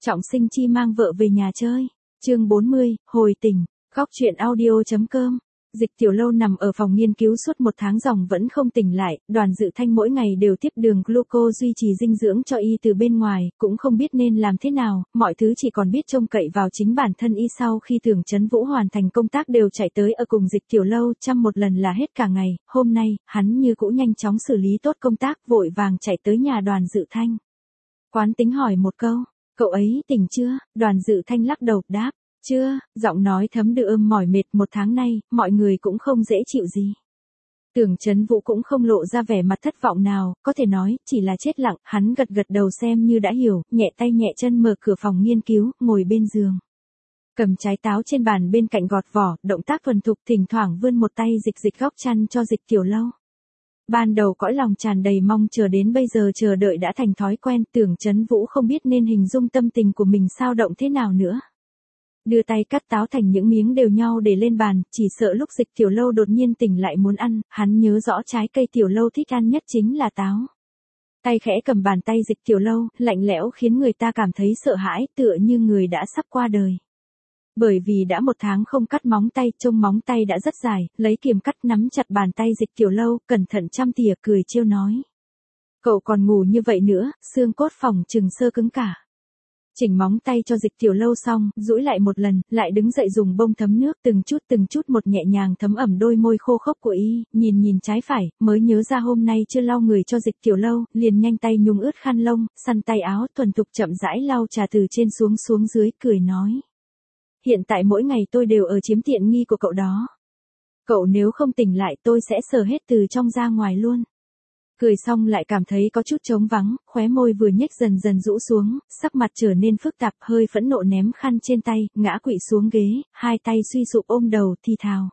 Trọng Sinh Chi mang vợ về nhà chơi. Chương 40, hồi tình. Góc truyện audio.com. Dịch Tiểu Lâu nằm ở phòng nghiên cứu suốt 1 tháng ròng vẫn không tỉnh lại, Đoàn Dự Thanh mỗi ngày đều tiếp đường gluco duy trì dinh dưỡng cho y từ bên ngoài, cũng không biết nên làm thế nào, mọi thứ chỉ còn biết trông cậy vào chính bản thân y. Sau khi Tưởng Chấn Vũ hoàn thành công tác đều chạy tới ở cùng Dịch Tiểu Lâu, chăm một lần là hết cả ngày. Hôm nay, hắn như cũ nhanh chóng xử lý tốt công tác, vội vàng chạy tới nhà Đoàn Dự Thanh. Quán tính hỏi một câu, cậu ấy tỉnh chưa? Đoàn Dự Thanh lắc đầu, đáp, chưa, giọng nói thấm đượm mỏi mệt. 1 tháng nay, mọi người cũng không dễ chịu gì. Tưởng Chấn Vũ cũng không lộ ra vẻ mặt thất vọng nào, có thể nói, chỉ là chết lặng. Hắn gật gật đầu xem như đã hiểu, nhẹ tay nhẹ chân mở cửa phòng nghiên cứu, ngồi bên giường. Cầm trái táo trên bàn bên cạnh gọt vỏ, động tác thuần thục, thỉnh thoảng vươn một tay dịch góc chăn cho Dịch Tiểu Lâu. Ban đầu cõi lòng tràn đầy mong chờ, đến bây giờ chờ đợi đã thành thói quen. Tưởng Chấn Vũ không biết nên hình dung tâm tình của mình sao động thế nào nữa. Đưa tay cắt táo thành những miếng đều nhau để lên bàn, chỉ sợ lúc Dịch Tiểu Lâu đột nhiên tỉnh lại muốn ăn, hắn nhớ rõ trái cây Tiểu Lâu thích ăn nhất chính là táo. Tay khẽ cầm bàn tay Dịch Tiểu Lâu, lạnh lẽo khiến người ta cảm thấy sợ hãi, tựa như người đã sắp qua đời. Bởi vì đã 1 tháng không cắt móng tay, trông móng tay đã rất dài, lấy kiềm cắt nắm chặt bàn tay Dịch Tiểu Lâu, cẩn thận chăm tỉa, cười trêu nói. Cậu còn ngủ như vậy nữa, xương cốt phòng chừng sơ cứng cả. Chỉnh móng tay cho Dịch Tiểu Lâu xong, duỗi lại một lần, lại đứng dậy dùng bông thấm nước từng chút một nhẹ nhàng thấm ẩm đôi môi khô khốc của y, nhìn trái phải, mới nhớ ra hôm nay chưa lau người cho Dịch Tiểu Lâu, liền nhanh tay nhúng ướt khăn lông, săn tay áo, thuần thục chậm rãi lau trà từ trên xuống dưới, cười nói. Hiện tại mỗi ngày tôi đều ở chiếm tiện nghi của cậu đó. Cậu nếu không tỉnh lại tôi sẽ sờ hết từ trong ra ngoài luôn. Cười xong lại cảm thấy có chút trống vắng, khóe môi vừa nhếch dần dần rũ xuống, sắc mặt trở nên phức tạp, hơi phẫn nộ ném khăn trên tay, ngã quỵ xuống ghế, hai tay suy sụp ôm đầu, thì thào.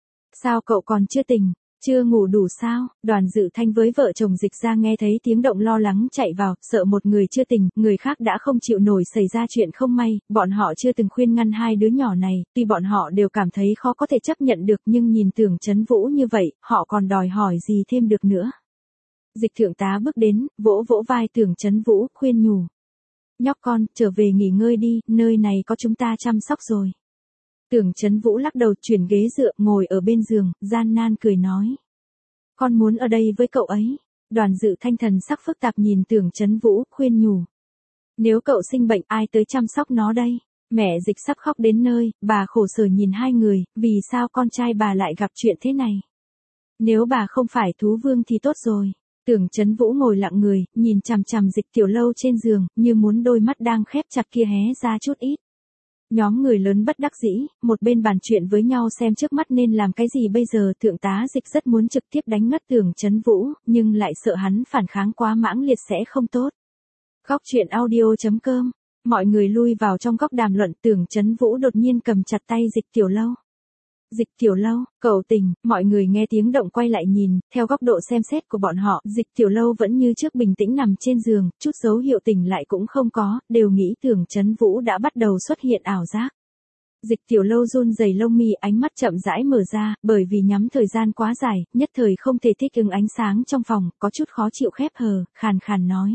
Sao cậu còn chưa tỉnh, chưa ngủ đủ sao? Đoàn Dự Thanh với vợ chồng Dịch ra nghe thấy tiếng động lo lắng chạy vào, sợ một người chưa tỉnh, người khác đã không chịu nổi xảy ra chuyện không may, bọn họ chưa từng khuyên ngăn hai đứa nhỏ này, tuy bọn họ đều cảm thấy khó có thể chấp nhận được nhưng nhìn Tưởng Chấn Vũ như vậy, họ còn đòi hỏi gì thêm được nữa. Dịch thượng tá bước đến, vỗ vỗ vai Tưởng Chấn Vũ, khuyên nhủ. Nhóc con, trở về nghỉ ngơi đi, nơi này có chúng ta chăm sóc rồi. Tưởng Chấn Vũ lắc đầu chuyển ghế dựa, ngồi ở bên giường, gian nan cười nói. Con muốn ở đây với cậu ấy. Đoàn Dự Thanh thần sắc phức tạp nhìn Tưởng Chấn Vũ, khuyên nhủ. Nếu cậu sinh bệnh ai tới chăm sóc nó đây? Mẹ Dịch sắp khóc đến nơi, bà khổ sở nhìn hai người, vì sao con trai bà lại gặp chuyện thế này? Nếu bà không phải thú vương thì tốt rồi. Tưởng Chấn Vũ ngồi lặng người, nhìn chằm chằm Dịch Tiểu Lâu trên giường, như muốn đôi mắt đang khép chặt kia hé ra chút ít. Nhóm người lớn bất đắc dĩ, một bên bàn chuyện với nhau xem trước mắt nên làm cái gì bây giờ. Thượng tá Dịch rất muốn trực tiếp đánh ngất Tưởng Chấn Vũ, nhưng lại sợ hắn phản kháng quá mãng liệt sẽ không tốt. Góc truyện audio.com. Mọi người lui vào trong góc đàm luận. Tưởng Chấn Vũ đột nhiên cầm chặt tay Dịch Tiểu Lâu. Dịch Tiểu Lâu, cậu tỉnh, mọi người nghe tiếng động quay lại nhìn, theo góc độ xem xét của bọn họ, Dịch Tiểu Lâu vẫn như trước bình tĩnh nằm trên giường, chút dấu hiệu tỉnh lại cũng không có, đều nghĩ Tưởng Chấn Vũ đã bắt đầu xuất hiện ảo giác. Dịch Tiểu Lâu run rẩy lông mi, ánh mắt chậm rãi mở ra, bởi vì nhắm thời gian quá dài, nhất thời không thể thích ứng ánh sáng trong phòng, có chút khó chịu khép hờ, khàn khàn nói.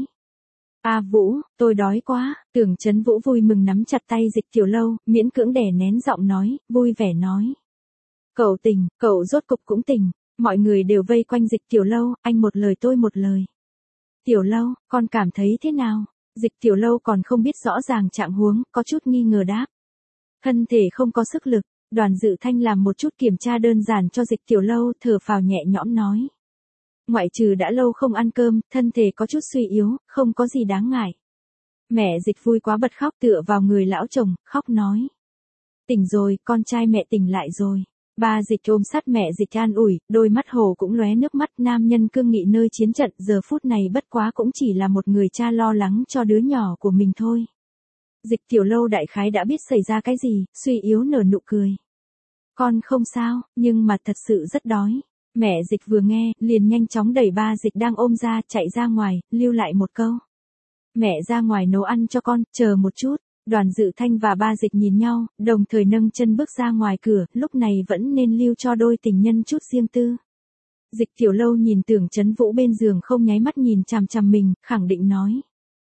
Vũ, tôi đói quá. Tưởng Chấn Vũ vui mừng nắm chặt tay Dịch Tiểu Lâu, miễn cưỡng đè nén giọng nói, vui vẻ nói. Cậu tỉnh, cậu rốt cục cũng tỉnh. Mọi người đều vây quanh Dịch Tiểu Lâu, anh một lời tôi một lời. Tiểu Lâu, con cảm thấy thế nào? Dịch Tiểu Lâu còn không biết rõ ràng trạng huống, có chút nghi ngờ đáp. Thân thể không có sức lực. Đoàn Dự Thanh làm một chút kiểm tra đơn giản cho Dịch Tiểu Lâu, thở phào nhẹ nhõm nói. Ngoại trừ đã lâu không ăn cơm, thân thể có chút suy yếu, không có gì đáng ngại. Mẹ Dịch vui quá bật khóc tựa vào người lão chồng, khóc nói. Tỉnh rồi, con trai mẹ tỉnh lại rồi. Ba Dịch ôm sát mẹ Dịch an ủi, đôi mắt hồ cũng lóe nước mắt. Nam nhân cương nghị nơi chiến trận, giờ phút này bất quá cũng chỉ là một người cha lo lắng cho đứa nhỏ của mình thôi. Dịch Tiểu Lâu đại khái đã biết xảy ra cái gì, suy yếu nở nụ cười. Con không sao, nhưng mà thật sự rất đói. Mẹ Dịch vừa nghe, liền nhanh chóng đẩy ba Dịch đang ôm ra, chạy ra ngoài, lưu lại một câu. Mẹ ra ngoài nấu ăn cho con, chờ một chút. Đoàn Dự Thanh và ba Dịch nhìn nhau, đồng thời nâng chân bước ra ngoài cửa, lúc này vẫn nên lưu cho đôi tình nhân chút riêng tư. Dịch Tiểu Lâu nhìn Tưởng Chấn Vũ bên giường không nháy mắt nhìn chằm chằm mình, khẳng định nói.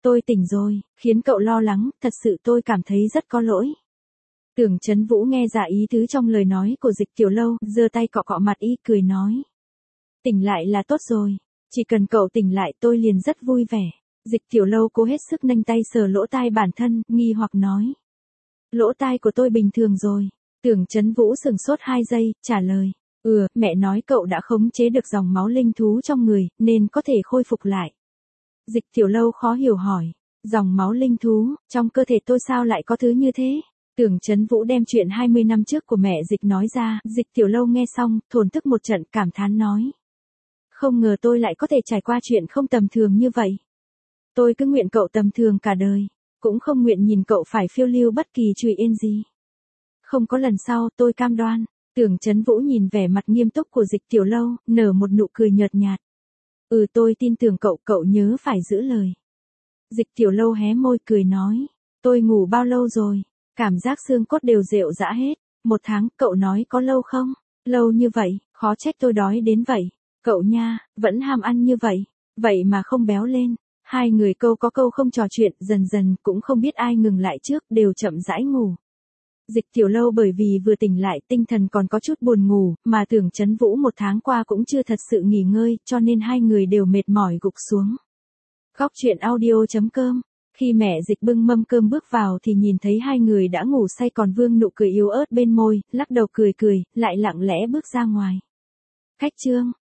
Tôi tỉnh rồi, khiến cậu lo lắng, thật sự tôi cảm thấy rất có lỗi. Tưởng Chấn Vũ nghe ra ý tứ trong lời nói của Dịch Tiểu Lâu, giơ tay cọ cọ mặt y cười nói. Tỉnh lại là tốt rồi, chỉ cần cậu tỉnh lại tôi liền rất vui vẻ. Dịch Tiểu Lâu cố hết sức nâng tay sờ lỗ tai bản thân, nghi hoặc nói. Lỗ tai của tôi bình thường rồi. Tưởng Chấn Vũ sừng sốt 2 giây, trả lời. Mẹ nói cậu đã khống chế được dòng máu linh thú trong người, nên có thể khôi phục lại. Dịch Tiểu Lâu khó hiểu hỏi. Dòng máu linh thú, trong cơ thể tôi sao lại có thứ như thế? Tưởng Chấn Vũ đem chuyện 20 năm trước của mẹ Dịch nói ra, Dịch Tiểu Lâu nghe xong, thổn thức một trận, cảm thán nói. Không ngờ tôi lại có thể trải qua chuyện không tầm thường như vậy. Tôi cứ nguyện cậu tầm thường cả đời, cũng không nguyện nhìn cậu phải phiêu lưu bất kỳ chuyện yên gì. Không có lần sau, tôi cam đoan. Tưởng Chấn Vũ nhìn vẻ mặt nghiêm túc của Dịch Tiểu Lâu, nở một nụ cười nhợt nhạt. Tôi tin tưởng cậu nhớ phải giữ lời. Dịch Tiểu Lâu hé môi cười nói. Tôi ngủ bao lâu rồi? Cảm giác xương cốt đều rệu rã hết. 1 tháng, cậu nói có lâu không? Lâu như vậy, khó trách tôi đói đến vậy. Cậu nha, vẫn ham ăn như vậy. Vậy mà không béo lên. Hai người câu có câu không trò chuyện, dần dần cũng không biết ai ngừng lại trước, đều chậm rãi ngủ. Dịch Tiểu Lâu bởi vì vừa tỉnh lại tinh thần còn có chút buồn ngủ, mà Tưởng Chấn Vũ 1 tháng qua cũng chưa thật sự nghỉ ngơi, cho nên hai người đều mệt mỏi gục xuống. Góc truyện audio.com. Khi mẹ Dịch bưng mâm cơm bước vào thì nhìn thấy hai người đã ngủ say còn vương nụ cười yếu ớt bên môi, lắc đầu cười, lại lặng lẽ bước ra ngoài. Khách Trương,